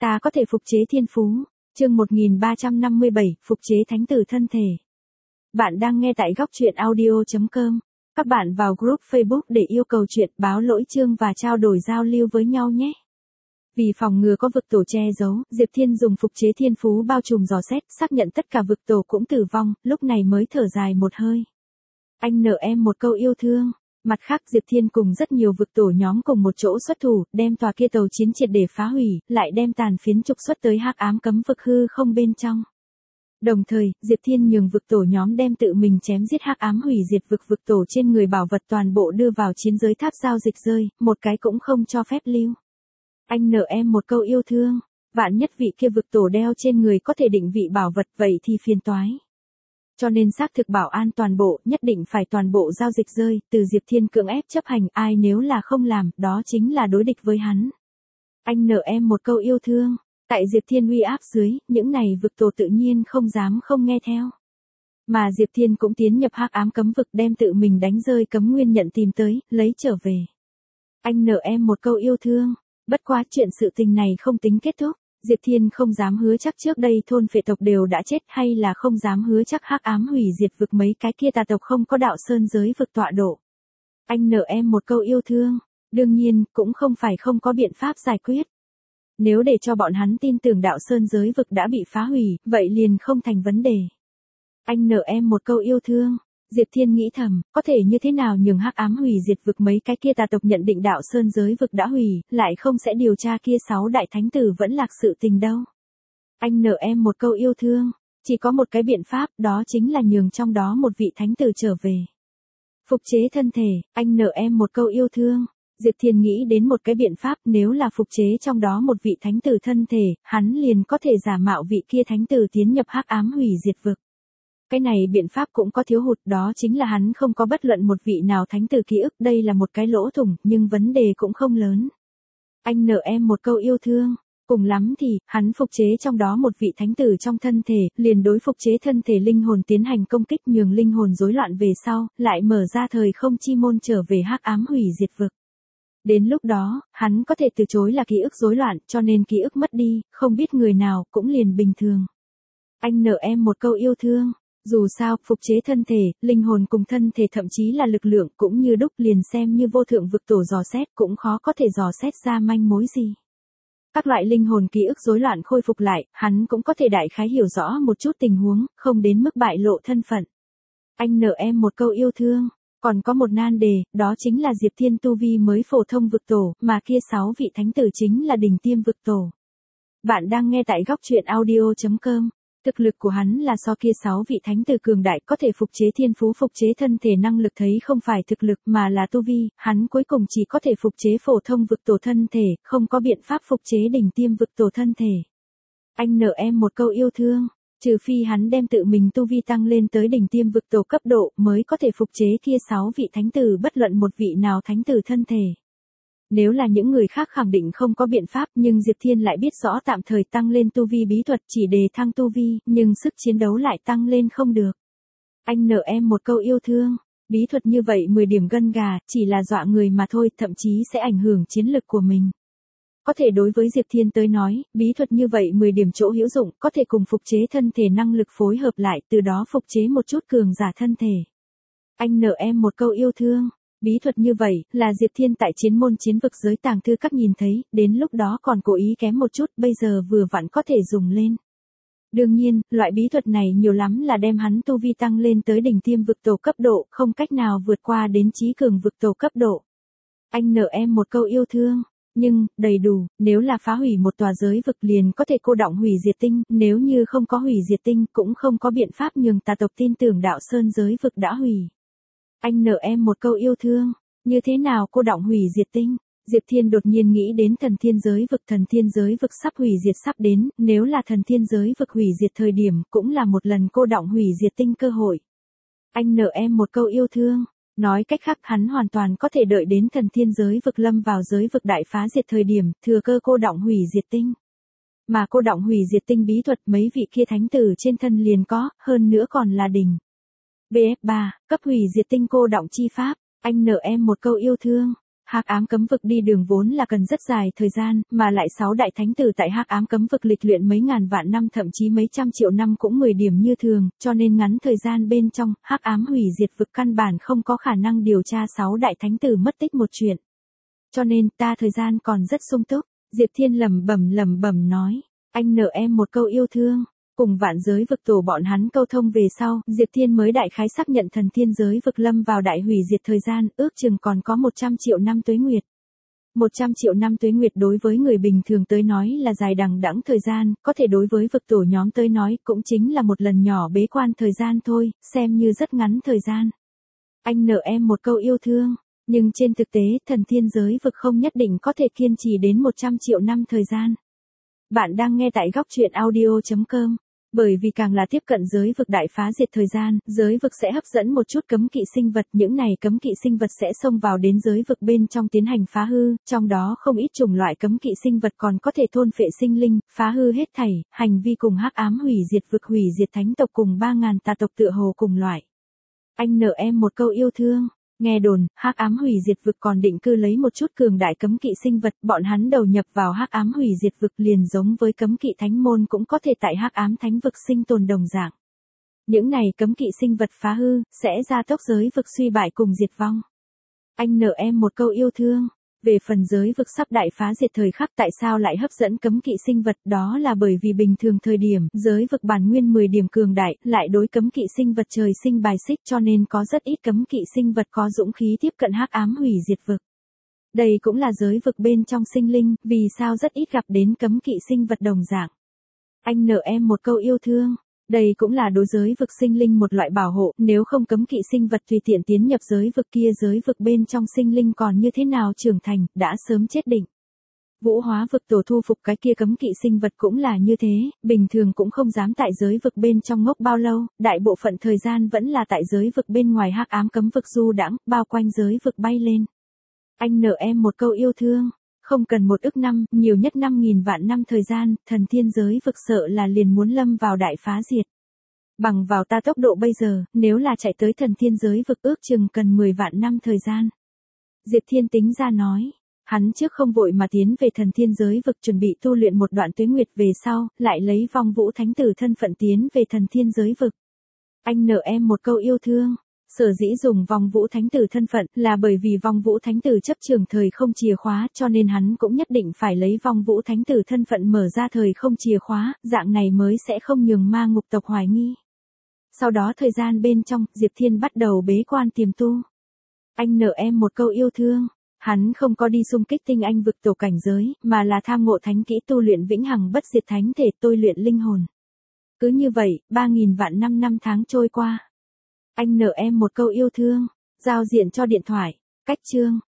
Ta có thể phục chế thiên phú. Chương 1357, phục chế thánh tử thân thể. Bạn đang nghe tại góc truyện audio.com. Các bạn vào group Facebook để yêu cầu chuyện, báo lỗi chương và trao đổi giao lưu với nhau nhé. Vì phòng ngừa có vực tổ che giấu, Diệp Thiên dùng phục chế thiên phú bao trùm dò xét, xác nhận tất cả vực tổ cũng tử vong, lúc này mới thở dài một hơi. Anh nợ em một câu yêu thương. Mặt khác Diệp Thiên cùng rất nhiều vực tổ nhóm cùng một chỗ xuất thủ, đem tòa kia tàu chiến triệt để phá hủy, lại đem tàn phiến trục xuất tới hắc ám cấm vực hư không bên trong. Đồng thời, Diệp Thiên nhường vực tổ nhóm đem tự mình chém giết hắc ám hủy diệt vực tổ trên người bảo vật toàn bộ đưa vào chiến giới tháp giao dịch rơi, một cái cũng không cho phép lưu. Anh nợ em một câu yêu thương, vạn nhất vị kia vực tổ đeo trên người có thể định vị bảo vật vậy thì phiền toái. Cho nên xác thực bảo an toàn bộ, nhất định phải toàn bộ giao dịch rơi, từ Diệp Thiên cưỡng ép chấp hành, ai nếu là không làm, đó chính là đối địch với hắn. Anh nợ em một câu yêu thương, tại Diệp Thiên uy áp dưới, những này vực tổ tự nhiên không dám không nghe theo. Mà Diệp Thiên cũng tiến nhập hắc ám cấm vực đem tự mình đánh rơi cấm nguyên nhận tìm tới, lấy trở về. Anh nợ em một câu yêu thương, bất quá chuyện sự tình này không tính kết thúc. Diệp Thiên không dám hứa chắc trước đây thôn phệ tộc đều đã chết hay là không dám hứa chắc hắc ám hủy diệt vực mấy cái kia tà tộc không có đạo sơn giới vực tọa độ. Anh nợ em một câu yêu thương, đương nhiên cũng không phải không có biện pháp giải quyết. Nếu để cho bọn hắn tin tưởng đạo sơn giới vực đã bị phá hủy, vậy liền không thành vấn đề. Anh nợ em một câu yêu thương. Diệp Thiên nghĩ thầm, có thể như thế nào nhường hắc ám hủy diệt vực mấy cái kia tà tộc nhận định đạo sơn giới vực đã hủy, lại không sẽ điều tra kia 6 đại thánh tử vẫn lạc sự tình đâu. Anh nợ em một câu yêu thương, chỉ có một cái biện pháp, đó chính là nhường trong đó một vị thánh tử trở về. Phục chế thân thể, anh nợ em một câu yêu thương. Diệp Thiên nghĩ đến một cái biện pháp, nếu là phục chế trong đó một vị thánh tử thân thể, hắn liền có thể giả mạo vị kia thánh tử tiến nhập hắc ám hủy diệt vực. Cái này biện pháp cũng có thiếu hụt, đó chính là hắn không có bất luận một vị nào thánh tử ký ức, đây là một cái lỗ thủng, nhưng vấn đề cũng không lớn. Anh nợ em một câu yêu thương, cùng lắm thì, hắn phục chế trong đó một vị thánh tử trong thân thể, liền đối phục chế thân thể linh hồn tiến hành công kích nhường linh hồn rối loạn về sau, lại mở ra thời không chi môn trở về hắc ám hủy diệt vực. Đến lúc đó, hắn có thể từ chối là ký ức rối loạn, cho nên ký ức mất đi, không biết người nào, cũng liền bình thường. Anh nợ em một câu yêu thương. Dù sao, phục chế thân thể, linh hồn cùng thân thể thậm chí là lực lượng cũng như đúc liền xem như vô thượng vực tổ dò xét cũng khó có thể dò xét ra manh mối gì. Các loại linh hồn ký ức rối loạn khôi phục lại, hắn cũng có thể đại khái hiểu rõ một chút tình huống, không đến mức bại lộ thân phận. Anh nợ em một câu yêu thương, còn có một nan đề, đó chính là Diệp Thiên tu vi mới phổ thông vực tổ, mà kia 6 vị thánh tử chính là đỉnh tiêm vực tổ. Bạn đang nghe tại góc truyện audio.com. Thực lực của hắn là so kia 6 vị thánh tử cường đại có thể phục chế thiên phú phục chế thân thể năng lực thấy không phải thực lực mà là tu vi, hắn cuối cùng chỉ có thể phục chế phổ thông vực tổ thân thể, không có biện pháp phục chế đỉnh tiêm vực tổ thân thể. Anh nợ em một câu yêu thương, trừ phi hắn đem tự mình tu vi tăng lên tới đỉnh tiêm vực tổ cấp độ mới có thể phục chế kia 6 vị thánh tử bất luận một vị nào thánh tử thân thể. Nếu là những người khác khẳng định không có biện pháp nhưng Diệp Thiên lại biết rõ tạm thời tăng lên tu vi bí thuật chỉ đề thăng tu vi, nhưng sức chiến đấu lại tăng lên không được. Anh nợ em một câu yêu thương, bí thuật như vậy 10 điểm gân gà, chỉ là dọa người mà thôi, thậm chí sẽ ảnh hưởng chiến lực của mình. Có thể đối với Diệp Thiên tới nói, bí thuật như vậy 10 điểm chỗ hữu dụng, có thể cùng phục chế thân thể năng lực phối hợp lại, từ đó phục chế một chút cường giả thân thể. Anh nợ em một câu yêu thương. Bí thuật như vậy, là Diệp Thiên tại chiến môn chiến vực giới tàng thư các nhìn thấy, đến lúc đó còn cố ý kém một chút, bây giờ vừa vặn có thể dùng lên. Đương nhiên, loại bí thuật này nhiều lắm là đem hắn tu vi tăng lên tới đỉnh tiêm vực tổ cấp độ, không cách nào vượt qua đến chí cường vực tổ cấp độ. Anh nợ em một câu yêu thương, nhưng, đầy đủ, nếu là phá hủy một tòa giới vực liền có thể cô đọng hủy diệt tinh, nếu như không có hủy diệt tinh cũng không có biện pháp nhường tà tộc tin tưởng đạo sơn giới vực đã hủy. Anh nợ em một câu yêu thương, như thế nào cô đọng hủy diệt tinh? Diệp Thiên đột nhiên nghĩ đến thần thiên giới vực sắp hủy diệt sắp đến, nếu là thần thiên giới vực hủy diệt thời điểm cũng là một lần cô đọng hủy diệt tinh cơ hội. Anh nợ em một câu yêu thương, nói cách khác hắn hoàn toàn có thể đợi đến thần thiên giới vực lâm vào giới vực đại phá diệt thời điểm, thừa cơ cô đọng hủy diệt tinh. Mà cô đọng hủy diệt tinh bí thuật mấy vị kia thánh tử trên thân liền có, hơn nữa còn là đỉnh. BF3, cấp hủy diệt tinh cô đọng chi pháp, anh nợ em một câu yêu thương. Hắc ám cấm vực đi đường vốn là cần rất dài thời gian, mà lại 6 đại thánh tử tại hắc ám cấm vực lịch luyện mấy ngàn vạn năm thậm chí mấy trăm triệu năm cũng 10 điểm như thường, cho nên ngắn thời gian bên trong, hắc ám hủy diệt vực căn bản không có khả năng điều tra 6 đại thánh tử mất tích một chuyện. Cho nên ta thời gian còn rất sung túc, Diệp Thiên lẩm bẩm nói, anh nợ em một câu yêu thương. Cùng vạn giới vực tổ bọn hắn câu thông về sau, Diệp Thiên mới đại khái xác nhận thần thiên giới vực lâm vào đại hủy diệt thời gian, ước chừng còn có 100 triệu năm tuế nguyệt. 100 triệu năm tuế nguyệt đối với người bình thường tới nói là dài đằng đẵng thời gian, có thể đối với vực tổ nhóm tới nói cũng chính là một lần nhỏ bế quan thời gian thôi, xem như rất ngắn thời gian. Anh nợ em một câu yêu thương, nhưng trên thực tế thần thiên giới vực không nhất định có thể kiên trì đến 100 triệu năm thời gian. Bạn đang nghe tại góc truyện audio.com. Bởi vì càng là tiếp cận giới vực đại phá diệt thời gian, giới vực sẽ hấp dẫn một chút cấm kỵ sinh vật, những này cấm kỵ sinh vật sẽ xông vào đến giới vực bên trong tiến hành phá hư, trong đó không ít chủng loại cấm kỵ sinh vật còn có thể thôn phệ sinh linh, phá hư hết thảy, hành vi cùng hắc ám hủy diệt vực hủy diệt thánh tộc cùng 3000 tà tộc tựa hồ cùng loại. Anh nợ em một câu yêu thương. Nghe đồn, hắc ám hủy diệt vực còn định cư lấy một chút cường đại cấm kỵ sinh vật, bọn hắn đầu nhập vào hắc ám hủy diệt vực liền giống với cấm kỵ thánh môn cũng có thể tại hắc ám thánh vực sinh tồn đồng dạng. Những này cấm kỵ sinh vật phá hư, sẽ gia tốc giới vực suy bại cùng diệt vong. Anh nợ em một câu yêu thương. Về phần giới vực sắp đại phá diệt thời khắc tại sao lại hấp dẫn cấm kỵ sinh vật, đó là bởi vì bình thường thời điểm, giới vực bản nguyên 10 điểm cường đại, lại đối cấm kỵ sinh vật trời sinh bài xích cho nên có rất ít cấm kỵ sinh vật có dũng khí tiếp cận hắc ám hủy diệt vực. Đây cũng là giới vực bên trong sinh linh, vì sao rất ít gặp đến cấm kỵ sinh vật đồng dạng. Anh nợ em một câu yêu thương. Đây cũng là đối giới vực sinh linh một loại bảo hộ, nếu không cấm kỵ sinh vật tùy tiện tiến nhập giới vực kia, giới vực bên trong sinh linh còn như thế nào trưởng thành, đã sớm chết định. Vũ hóa vực tổ thu phục cái kia cấm kỵ sinh vật cũng là như thế, bình thường cũng không dám tại giới vực bên trong ngốc bao lâu, đại bộ phận thời gian vẫn là tại giới vực bên ngoài hắc ám cấm vực du đãng, bao quanh giới vực bay lên. Anh nợ em một câu yêu thương. Không cần 1 ức năm, nhiều nhất 5.000 vạn năm thời gian, thần thiên giới vực sợ là liền muốn lâm vào đại phá diệt. Bằng vào ta tốc độ bây giờ, nếu là chạy tới thần thiên giới vực ước chừng cần 10 vạn năm thời gian. Diệp Thiên tính ra nói, hắn trước không vội mà tiến về thần thiên giới vực chuẩn bị tu luyện một đoạn tuế nguyệt về sau, lại lấy vong vũ thánh tử thân phận tiến về thần thiên giới vực. Anh nợ em một câu yêu thương. Sở dĩ dùng vong vũ thánh tử thân phận là bởi vì vong vũ thánh tử chấp trường thời không chìa khóa cho nên hắn cũng nhất định phải lấy vong vũ thánh tử thân phận mở ra thời không chìa khóa, dạng này mới sẽ không nhường ma ngục tộc hoài nghi. Sau đó thời gian bên trong, Diệp Thiên bắt đầu bế quan tiềm tu. Anh nợ em một câu yêu thương. Hắn không có đi xung kích tinh anh vực tổ cảnh giới, mà là tham ngộ thánh kỹ tu luyện vĩnh hằng bất diệt thánh thể tôi luyện linh hồn. Cứ như vậy, 3.000 vạn năm tháng trôi qua. Anh nợ em một câu yêu thương. Giao diện cho điện thoại. Cách chương.